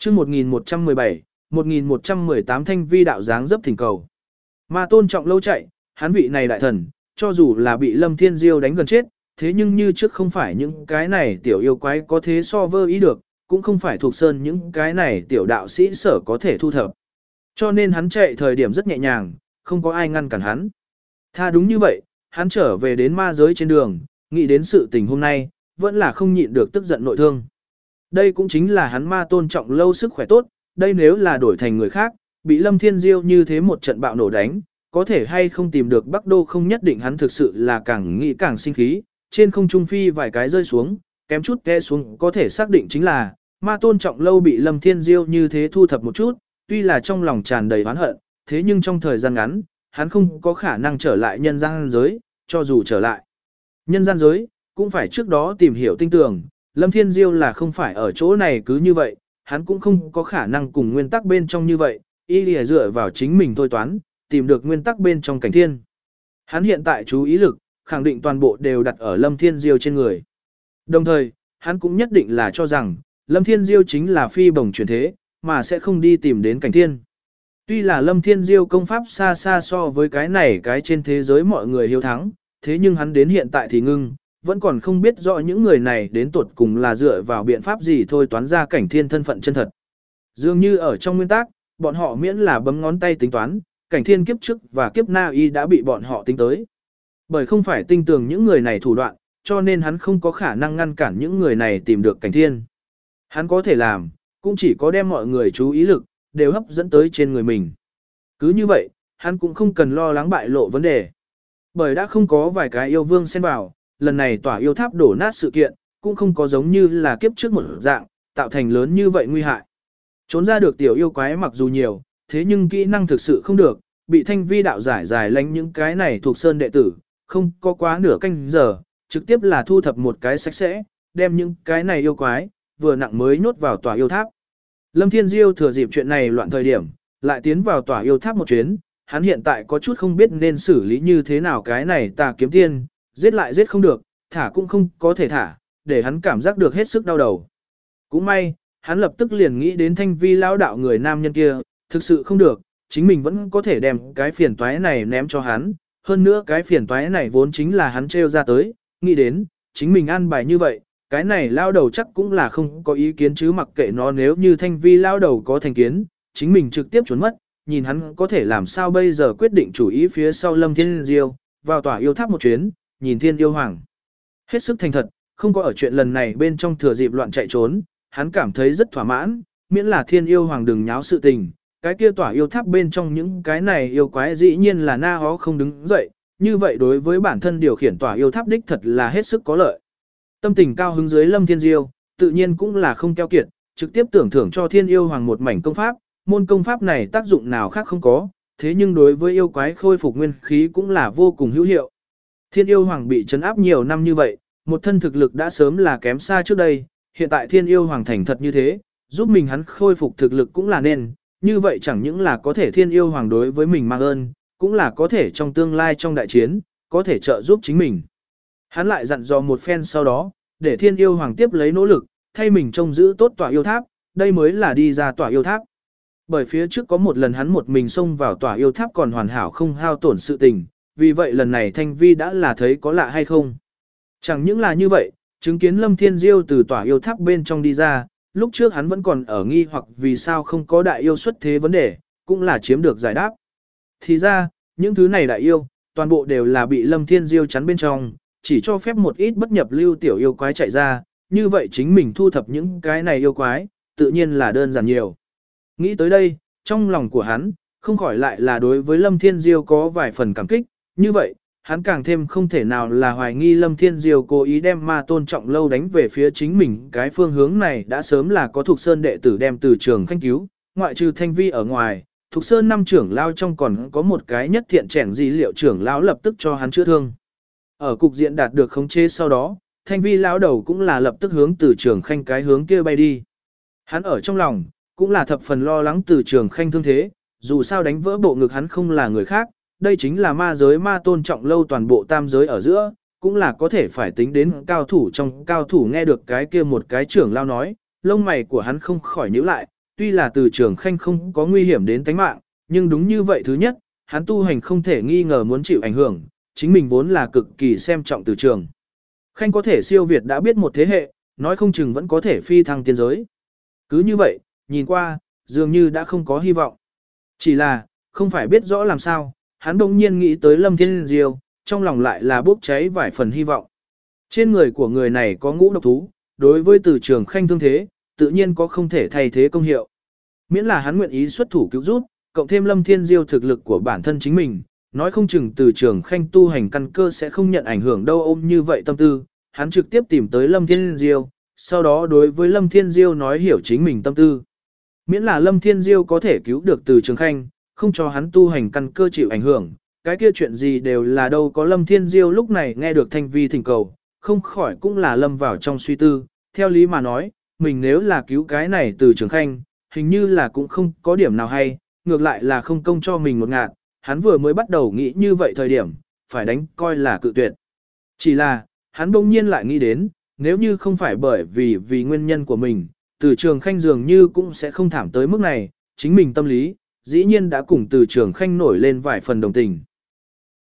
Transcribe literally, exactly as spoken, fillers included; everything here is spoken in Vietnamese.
chương một nghìn một trăm mười bảy, một nghìn một trăm mười tám thanh vi đạo dáng dấp thỉnh cầu. Ma Tôn Trọng Lâu chạy, hắn vị này đại thần, cho dù là bị Lâm Thiên Diêu đánh gần chết, thế nhưng như trước không phải những cái này tiểu yêu quái có thế so vơ ý được, cũng không phải thuộc sơn những cái này tiểu đạo sĩ sở có thể thu thập. Cho nên hắn chạy thời điểm rất nhẹ nhàng, không có ai ngăn cản hắn. Tha đúng như vậy, hắn trở về đến ma giới trên đường, nghĩ đến sự tình hôm nay, vẫn là không nhịn được tức giận nội thương. Đây cũng chính là hắn Ma Tôn Trọng Lâu sức khỏe tốt, đây nếu là đổi thành người khác, bị Lâm Thiên Diêu như thế một trận bạo nổ đánh, có thể hay không tìm được Bắc Đô không nhất định, hắn thực sự là càng nghĩ càng sinh khí, trên không trung phi vài cái rơi xuống, kém chút té xuống, có thể xác định chính là Ma Tôn Trọng Lâu bị Lâm Thiên Diêu như thế thu thập một chút, tuy là trong lòng tràn đầy oán hận, thế nhưng trong thời gian ngắn, hắn không có khả năng trở lại nhân gian giới, cho dù trở lại nhân gian giới, cũng phải trước đó tìm hiểu tinh tường, Lâm Thiên Diêu là không phải ở chỗ này cứ như vậy, hắn cũng không có khả năng cùng nguyên tắc bên trong như vậy, y lìa dựa vào chính mình thôi toán, tìm được nguyên tắc bên trong cảnh thiên. Hắn hiện tại chú ý lực, khẳng định toàn bộ đều đặt ở Lâm Thiên Diêu trên người. Đồng thời, hắn cũng nhất định là cho rằng, Lâm Thiên Diêu chính là phi bổng chuyển thế, mà sẽ không đi tìm đến cảnh thiên. Tuy là Lâm Thiên Diêu công pháp xa xa so với cái này cái trên thế giới mọi người hiếu thắng, thế nhưng hắn đến hiện tại thì ngưng, vẫn còn không biết rõ những người này đến tuột cùng là dựa vào biện pháp gì thôi toán ra cảnh thiên thân phận chân thật. Dường như ở trong nguyên tắc, bọn họ miễn là bấm ngón tay tính toán, cảnh thiên kiếp trước và kiếp na y đã bị bọn họ tính tới. Bởi không phải tinh tường những người này thủ đoạn, cho nên hắn không có khả năng ngăn cản những người này tìm được cảnh thiên. Hắn có thể làm, cũng chỉ có đem mọi người chú ý lực, đều hấp dẫn tới trên người mình. Cứ như vậy, hắn cũng không cần lo lắng bại lộ vấn đề. Bởi đã không có vài cái yêu vương xen vào, lần này tỏa yêu tháp đổ nát sự kiện, cũng không có giống như là kiếp trước một dạng, tạo thành lớn như vậy nguy hại. Trốn ra được tiểu yêu quái mặc dù nhiều, thế nhưng kỹ năng thực sự không được, bị thanh vi đạo giải giải lánh những cái này thuộc sơn đệ tử, không có quá nửa canh giờ, trực tiếp là thu thập một cái sạch sẽ, đem những cái này yêu quái, vừa nặng mới nhốt vào tòa yêu tháp. Lâm Thiên Diêu thừa dịp chuyện này loạn thời điểm, lại tiến vào tòa yêu tháp một chuyến, hắn hiện tại có chút không biết nên xử lý như thế nào cái này tà kiếm tiên, giết lại giết không được, thả cũng không có thể thả, để hắn cảm giác được hết sức đau đầu. Cũng may, hắn lập tức liền nghĩ đến thanh vi lão đạo người nam nhân kia, thực sự không được, chính mình vẫn có thể đem cái phiền toái này ném cho hắn, hơn nữa cái phiền toái này vốn chính là hắn trêu ra tới, nghĩ đến, chính mình an bài như vậy, cái này lao đầu chắc cũng là không có ý kiến chứ, mặc kệ nó, nếu như thanh vi lao đầu có thành kiến, chính mình trực tiếp trốn mất, nhìn hắn có thể làm sao bây giờ quyết định chủ ý phía sau Lâm Thiên Diêu, vào tòa yêu tháp một chuyến, nhìn Thiên Yêu Hoàng. Hết sức thành thật, không có ở chuyện lần này bên trong thừa dịp loạn chạy trốn, hắn cảm thấy rất thỏa mãn, miễn là Thiên Yêu Hoàng đừng nháo sự tình, cái kia tòa yêu tháp bên trong những cái này yêu quái dĩ nhiên là na hó không đứng dậy, như vậy đối với bản thân điều khiển tòa yêu tháp đích thật là hết sức có lợi. Tâm tình cao hứng dưới Lâm Thiên Diêu, tự nhiên cũng là không keo kiệt, trực tiếp tưởng thưởng cho Thiên Yêu Hoàng một mảnh công pháp, môn công pháp này tác dụng nào khác không có, thế nhưng đối với yêu quái khôi phục nguyên khí cũng là vô cùng hữu hiệu. Thiên Yêu Hoàng bị trấn áp nhiều năm như vậy, một thân thực lực đã sớm là kém xa trước đây, hiện tại Thiên Yêu Hoàng thành thật như thế, giúp mình hắn khôi phục thực lực cũng là nên, như vậy chẳng những là có thể Thiên Yêu Hoàng đối với mình mang ơn, cũng là có thể trong tương lai trong đại chiến, có thể trợ giúp chính mình. Hắn lại dặn dò một phen sau đó, để Thiên Yêu Hoàng tiếp lấy nỗ lực, thay mình trông giữ tốt tòa yêu tháp, đây mới là đi ra tòa yêu tháp. Bởi phía trước có một lần hắn một mình xông vào tòa yêu tháp còn hoàn hảo không hao tổn sự tình, vì vậy lần này Thanh Vi đã là thấy có lạ hay không. Chẳng những là như vậy, chứng kiến Lâm Thiên Diêu từ tòa yêu tháp bên trong đi ra, lúc trước hắn vẫn còn ở nghi hoặc vì sao không có đại yêu xuất thế vấn đề, cũng là chiếm được giải đáp. Thì ra, những thứ này đại yêu, toàn bộ đều là bị Lâm Thiên Diêu chắn bên trong, chỉ cho phép một ít bất nhập lưu tiểu yêu quái chạy ra, như vậy chính mình thu thập những cái này yêu quái, tự nhiên là đơn giản nhiều. Nghĩ tới đây, trong lòng của hắn, không khỏi lại là đối với Lâm Thiên Diêu có vài phần cảm kích, như vậy, hắn càng thêm không thể nào là hoài nghi Lâm Thiên Diêu cố ý đem Ma Tôn Trọng Lâu đánh về phía chính mình, cái phương hướng này đã sớm là có Thục Sơn đệ tử đem từ trường khanh cứu, ngoại trừ Thanh Vi ở ngoài, Thục Sơn năm trưởng lao trong còn có một cái nhất thiện trẻ dí liệu trưởng lão lập tức cho hắn chữa thương. Ở cục diện đạt được khống chế sau đó, Thanh Vi lão đầu cũng là lập tức hướng từ trường khanh cái hướng kia bay đi. Hắn ở trong lòng, cũng là thập phần lo lắng từ trường khanh thương thế, dù sao đánh vỡ bộ ngực hắn không là người khác, đây chính là ma giới Ma Tôn Trọng Lâu toàn bộ tam giới ở giữa, cũng là có thể phải tính đến cao thủ trong cao thủ. Nghe được cái kia một cái trưởng lao nói, lông mày của hắn không khỏi nhíu lại, tuy là Từ Trường Khanh không có nguy hiểm đến tính mạng, nhưng đúng như vậy thứ nhất, hắn tu hành không thể nghi ngờ muốn chịu ảnh hưởng, chính mình vốn là cực kỳ xem trọng Từ Trường Khanh có thể siêu việt đã biết một thế hệ, nói không chừng vẫn có thể phi thăng tiên giới. Cứ như vậy, nhìn qua, dường như đã không có hy vọng. Chỉ là, không phải biết rõ làm sao, hắn đông nhiên nghĩ tới Lâm Thiên Diêu, trong lòng lại là bốc cháy vài phần hy vọng. Trên người của người này có ngũ độc thú, đối với Từ Trường Khanh thương thế, tự nhiên có không thể thay thế công hiệu. Miễn là hắn nguyện ý xuất thủ cứu giúp, cộng thêm Lâm Thiên Diêu thực lực của bản thân chính mình, nói không chừng Từ Trường Khanh tu hành căn cơ sẽ không nhận ảnh hưởng đâu. Ôm như vậy tâm tư, hắn trực tiếp tìm tới Lâm Thiên Diêu, sau đó đối với Lâm Thiên Diêu nói hiểu chính mình tâm tư. Miễn là Lâm Thiên Diêu có thể cứu được Từ Trường Khanh, không cho hắn tu hành căn cơ chịu ảnh hưởng, cái kia chuyện gì đều là đâu có. Lâm Thiên Diêu lúc này nghe được Thanh Vi thỉnh cầu, không khỏi cũng là lâm vào trong suy tư, theo lý mà nói, mình nếu là cứu cái này Từ Trường Khanh, hình như là cũng không có điểm nào hay, ngược lại là không công cho mình một ngạt, hắn vừa mới bắt đầu nghĩ như vậy thời điểm, phải đánh coi là cự tuyệt. Chỉ là, hắn bỗng nhiên lại nghĩ đến, nếu như không phải bởi vì vì nguyên nhân của mình, Từ Trường Khanh dường như cũng sẽ không thảm tới mức này, chính mình tâm lý, dĩ nhiên đã cùng Từ Trường Khanh nổi lên vài phần đồng tình.